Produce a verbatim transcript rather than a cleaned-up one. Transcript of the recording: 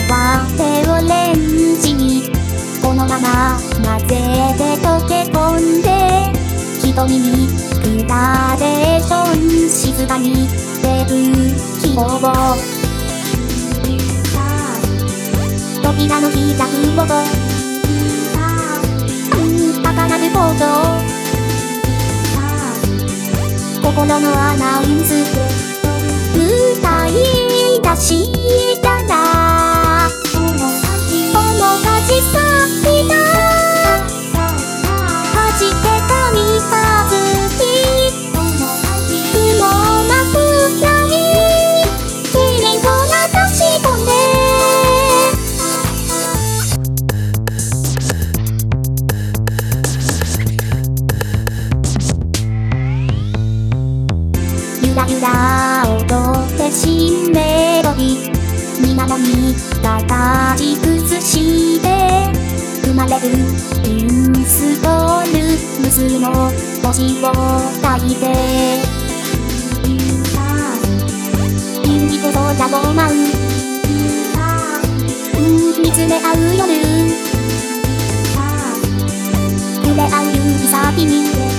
は手をレンジにこのまま混ぜて溶け込んで瞳にグラデーション静かに出る希望扉の開く音高鳴る行動心のアナウンス歌い出したら友達さんだはじけた三日月不毛なくらい君を流し込んでゆらゆら踊って新メロディ水面に叩き崩して生まれるインストール無数の文字を書いてインコ空を舞う見つめ合う夜触れ合う指先に